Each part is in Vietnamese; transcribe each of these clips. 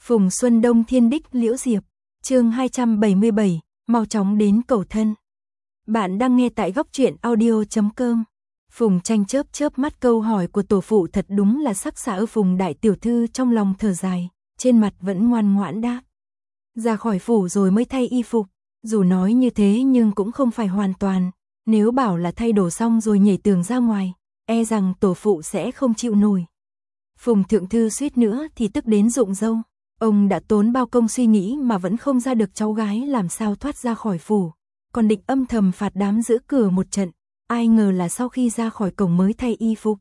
Phùng Xuân Đông Thiên Đích Liễu Diệp, chương 277, mau chóng đến cầu thân. Bạn đang nghe tại góc truyện audio.com. Phùng Tranh chớp chớp mắt, câu hỏi của tổ phụ thật đúng là sắc sảo. Phùng đại tiểu thư trong lòng thở dài, trên mặt vẫn ngoan ngoãn đáp. Ra khỏi phủ rồi mới thay y phục, dù nói như thế nhưng cũng không phải hoàn toàn, nếu bảo là thay đồ xong rồi nhảy tường ra ngoài, e rằng tổ phụ sẽ không chịu nổi. Phùng thượng thư suýt nữa thì tức đến rụng râu. Ông đã tốn bao công suy nghĩ mà vẫn không ra được cháu gái làm sao thoát ra khỏi phủ, còn định âm thầm phạt đám giữ cửa một trận, ai ngờ là sau khi ra khỏi cổng mới thay y phục.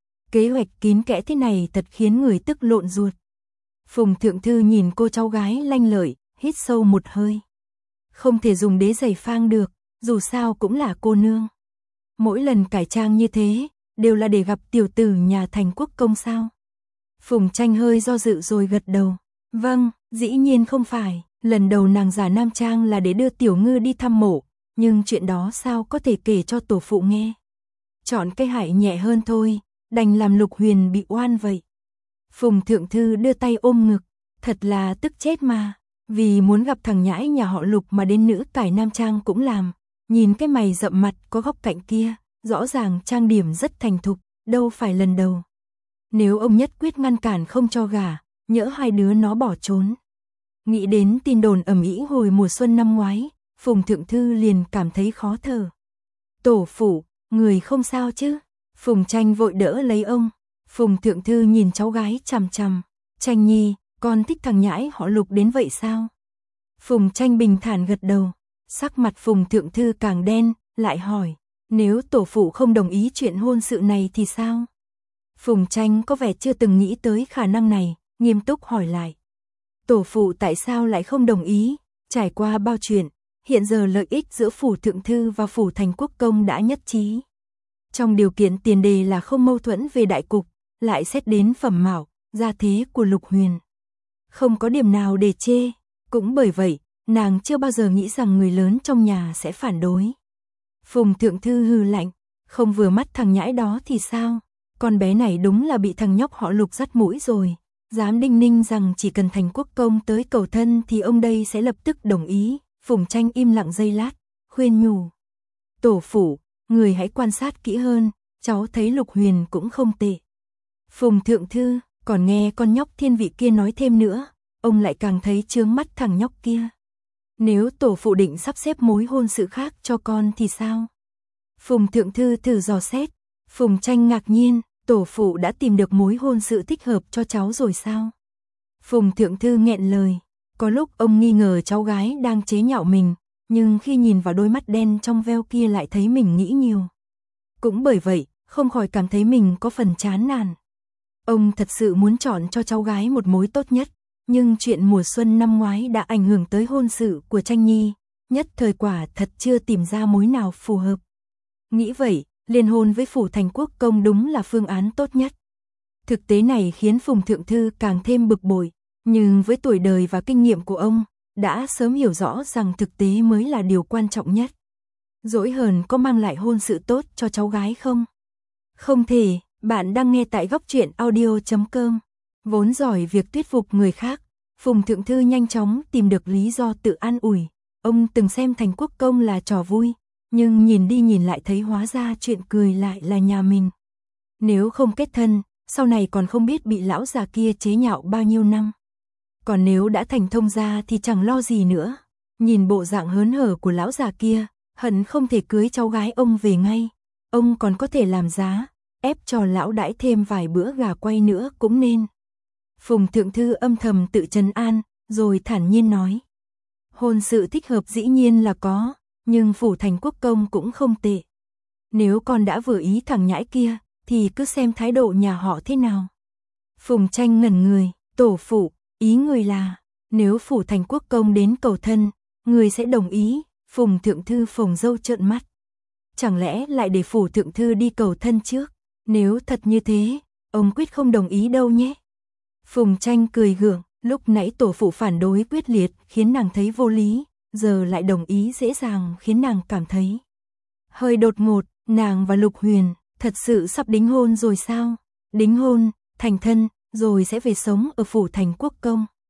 Kế hoạch kín kẽ thế này thật khiến người tức lộn ruột. Phùng thượng thư nhìn cô cháu gái lanh lợi, hít sâu một hơi. Không thể dùng đế giày phang được, dù sao cũng là cô nương. Mỗi lần cải trang như thế, đều là để gặp tiểu tử nhà Thành Quốc công sao? Phùng Tranh hơi do dự rồi gật đầu. Vâng, dĩ nhiên không phải, lần đầu nàng giả nam trang là để đưa tiểu ngư đi thăm mộ, nhưng chuyện đó sao có thể kể cho tổ phụ nghe. Chọn cái hại nhẹ hơn thôi, đành làm Lục Huyền bị oan vậy. Phùng thượng thư đưa tay ôm ngực, thật là tức chết mà, vì muốn gặp thằng nhãi nhà họ Lục mà đến nữ cải nam trang cũng làm. Nhìn cái mày rậm mặt có góc cạnh kia, rõ ràng trang điểm rất thành thục, đâu phải lần đầu. Nếu ông nhất quyết ngăn cản không cho gả, nhỡ hai đứa nó bỏ trốn. Nghĩ đến tin đồn ầm ĩ hồi mùa xuân năm ngoái, Phùng thượng thư liền cảm thấy khó thở. Tổ phụ, người không sao chứ? Phùng Tranh vội đỡ lấy ông. Phùng thượng thư nhìn cháu gái chằm chằm. Tranh nhi, con thích thằng nhãi họ Lục đến vậy sao? Phùng Tranh bình thản gật đầu. Sắc mặt Phùng thượng thư càng đen, lại hỏi, nếu tổ phụ không đồng ý chuyện hôn sự này thì sao? Phùng Tranh có vẻ chưa từng nghĩ tới khả năng này, nghiêm túc hỏi lại. Tổ phụ tại sao lại không đồng ý? Trải qua bao chuyện, hiện giờ lợi ích giữa phủ thượng thư và phủ Thành Quốc công đã nhất trí. Trong điều kiện tiền đề là không mâu thuẫn về đại cục, lại xét đến phẩm mạo, gia thế của Lục Huyền. Không có điểm nào để chê, cũng bởi vậy, nàng chưa bao giờ nghĩ rằng người lớn trong nhà sẽ phản đối. Phùng thượng thư hừ lạnh, không vừa mắt thằng nhãi đó thì sao? Con bé này đúng là bị thằng nhóc họ Lục dắt mũi rồi. Dám đinh ninh rằng chỉ cần Thành Quốc công tới cầu thân thì ông đây sẽ lập tức đồng ý. Phùng Tranh im lặng giây lát, khuyên nhủ. Tổ phụ, người hãy quan sát kỹ hơn, cháu thấy Lục Huyền cũng không tệ. Phùng thượng thư, còn nghe con nhóc thiên vị kia nói thêm nữa, ông lại càng thấy chướng mắt thằng nhóc kia. Nếu tổ phụ định sắp xếp mối hôn sự khác cho con thì sao? Phùng thượng thư thử dò xét. Phùng Tranh ngạc nhiên, tổ phụ đã tìm được mối hôn sự thích hợp cho cháu rồi sao? Phùng thượng thư nghẹn lời, có lúc ông nghi ngờ cháu gái đang chế nhạo mình, nhưng khi nhìn vào đôi mắt đen trong veo kia lại thấy mình nghĩ nhiều. Cũng bởi vậy, không khỏi cảm thấy mình có phần chán nản. Ông thật sự muốn chọn cho cháu gái một mối tốt nhất, nhưng chuyện mùa xuân năm ngoái đã ảnh hưởng tới hôn sự của Tranh nhi, nhất thời quả thật chưa tìm ra mối nào phù hợp. Nghĩ vậy, liên hôn với phủ Thành Quốc công đúng là phương án tốt nhất. Thực tế này khiến Phùng thượng thư càng thêm bực bội, nhưng với tuổi đời và kinh nghiệm của ông, đã sớm hiểu rõ rằng thực tế mới là điều quan trọng nhất. Dỗi hờn có mang lại hôn sự tốt cho cháu gái không? Không thể, bạn đang nghe tại góc truyện audio.com. Vốn giỏi việc thuyết phục người khác, Phùng thượng thư nhanh chóng tìm được lý do tự an ủi. Ông từng xem Thành Quốc công là trò vui, nhưng nhìn đi nhìn lại thấy hóa ra chuyện cười lại là nhà mình. Nếu không kết thân, sau này còn không biết bị lão già kia chế nhạo bao nhiêu năm. Còn nếu đã thành thông gia thì chẳng lo gì nữa. Nhìn bộ dạng hớn hở của lão già kia, hận không thể cưới cháu gái ông về ngay. Ông còn có thể làm giá, ép cho lão đãi thêm vài bữa gà quay nữa cũng nên. Phùng thượng thư âm thầm tự trấn an, rồi thản nhiên nói. Hôn sự thích hợp dĩ nhiên là có, nhưng phủ Thành Quốc công cũng không tệ. Nếu con đã vừa ý thằng nhãi kia, thì cứ xem thái độ nhà họ thế nào. Phùng Tranh ngẩn người, tổ phụ, ý người là, nếu phủ Thành Quốc công đến cầu thân, người sẽ đồng ý. Phùng thượng thư phồng râu trợn mắt. Chẳng lẽ lại để phủ thượng thư đi cầu thân trước? Nếu thật như thế, ông quyết không đồng ý đâu nhé. Phùng Tranh cười gượng, lúc nãy tổ phụ phản đối quyết liệt khiến nàng thấy vô lý, giờ lại đồng ý dễ dàng khiến nàng cảm thấy hơi đột ngột. Nàng và Lục Huyền thật sự sắp đính hôn rồi sao? Đính hôn, thành thân, rồi sẽ về sống ở phủ Thành Quốc công.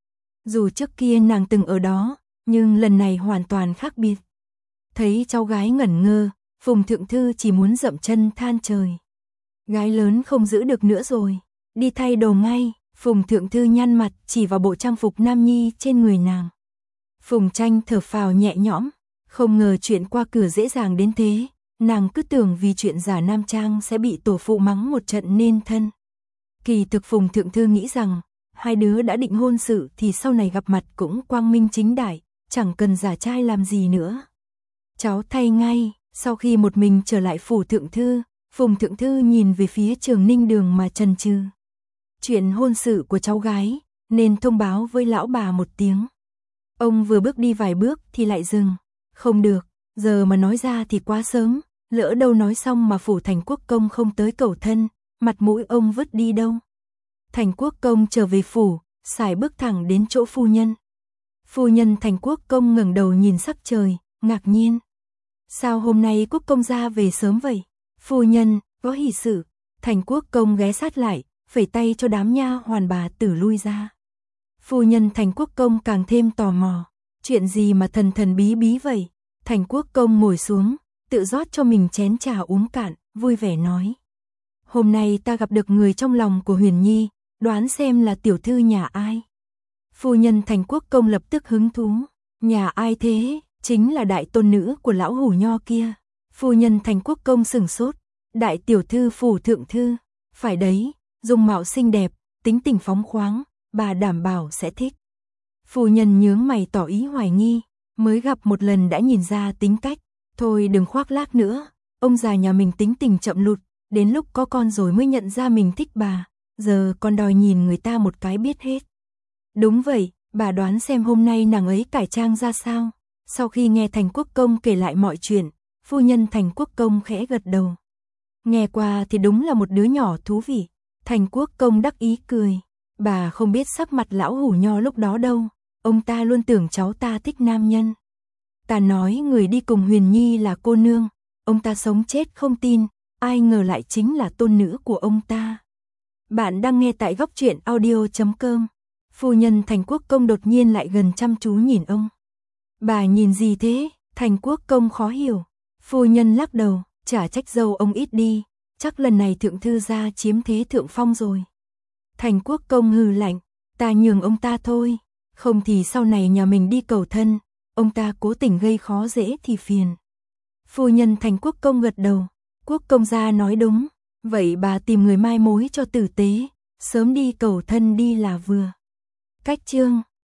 Dù trước kia nàng từng ở đó, nhưng lần này hoàn toàn khác biệt. Thấy cháu gái ngẩn ngơ, Phùng Thượng Thư chỉ muốn dậm chân than trời. Gái lớn không giữ được nữa rồi, đi thay đồ ngay. Phùng Thượng Thư nhăn mặt chỉ vào bộ trang phục nam nhi trên người nàng. Phùng Tranh thở phào nhẹ nhõm, không ngờ chuyện qua cửa dễ dàng đến thế. Nàng cứ tưởng vì chuyện giả nam trang sẽ bị tổ phụ mắng một trận nên thân. Kỳ thực Phùng Thượng Thư nghĩ rằng, hai đứa đã định hôn sự thì sau này gặp mặt cũng quang minh chính đại, chẳng cần giả trai làm gì nữa. Cháu thay ngay. Sau khi một mình trở lại phủ Thượng Thư, Phùng Thượng Thư nhìn về phía Trường Ninh Đường mà chần chừ. Chuyện hôn sự của cháu gái, nên thông báo với lão bà một tiếng. Ông vừa bước đi vài bước thì lại dừng. Không được, giờ mà nói ra thì quá sớm, lỡ đâu nói xong mà phủ Thành Quốc Công không tới cầu thân, mặt mũi ông vứt đi đâu. Thành Quốc Công trở về phủ, sải bước thẳng đến chỗ phu nhân. Phu nhân Thành Quốc Công ngẩng đầu nhìn sắc trời, ngạc nhiên. Sao hôm nay Quốc Công gia về sớm vậy? Phu nhân, có hỷ sự. Thành Quốc Công ghé sát lại, phẩy tay cho đám nha hoàn bà tử lui ra. Phu nhân Thành Quốc Công càng thêm tò mò. Chuyện gì mà thần thần bí bí vậy? Thành Quốc Công ngồi xuống, tự rót cho mình chén trà uống cạn, vui vẻ nói. Hôm nay ta gặp được người trong lòng của Huyền Nhi, đoán xem là tiểu thư nhà ai. Phu nhân Thành Quốc Công lập tức hứng thú. Nhà ai thế? Chính là đại tôn nữ của lão hủ nho kia. Phu nhân Thành Quốc Công sửng sốt. Đại tiểu thư phủ Thượng Thư. Phải đấy, dung mạo xinh đẹp, tính tình phóng khoáng, bà đảm bảo sẽ thích. Phu nhân nhướng mày tỏ ý hoài nghi, mới gặp một lần đã nhìn ra tính cách. Thôi đừng khoác lác nữa, ông già nhà mình tính tình chậm lụt, đến lúc có con rồi mới nhận ra mình thích bà, giờ còn đòi nhìn người ta một cái biết hết. Đúng vậy, bà đoán xem hôm nay nàng ấy cải trang ra sao. Sau khi nghe Thành Quốc Công kể lại mọi chuyện, phu nhân Thành Quốc Công khẽ gật đầu. Nghe qua thì đúng là một đứa nhỏ thú vị. Thành Quốc Công đắc ý cười. Bà không biết sắc mặt lão hủ nho lúc đó đâu. Ông ta luôn tưởng cháu ta thích nam nhân. Ta nói người đi cùng Huyền Nhi là cô nương. Ông ta sống chết không tin. Ai ngờ lại chính là tôn nữ của ông ta. Bạn đang nghe tại góc truyện audio.com. Phu nhân Thành Quốc Công đột nhiên lại gần chăm chú nhìn ông. Bà nhìn gì thế? Thành Quốc Công khó hiểu. Phu nhân lắc đầu, chả trách dâu ông ít đi, chắc lần này Thượng Thư gia chiếm thế thượng phong rồi. Thành Quốc Công hừ lạnh, ta nhường ông ta thôi, không thì sau này nhà mình đi cầu thân, ông ta cố tình gây khó dễ thì phiền. Phu nhân Thành Quốc Công gật đầu, Quốc Công gia nói đúng, vậy bà tìm người mai mối cho tử tế, sớm đi cầu thân đi là vừa. Cách chương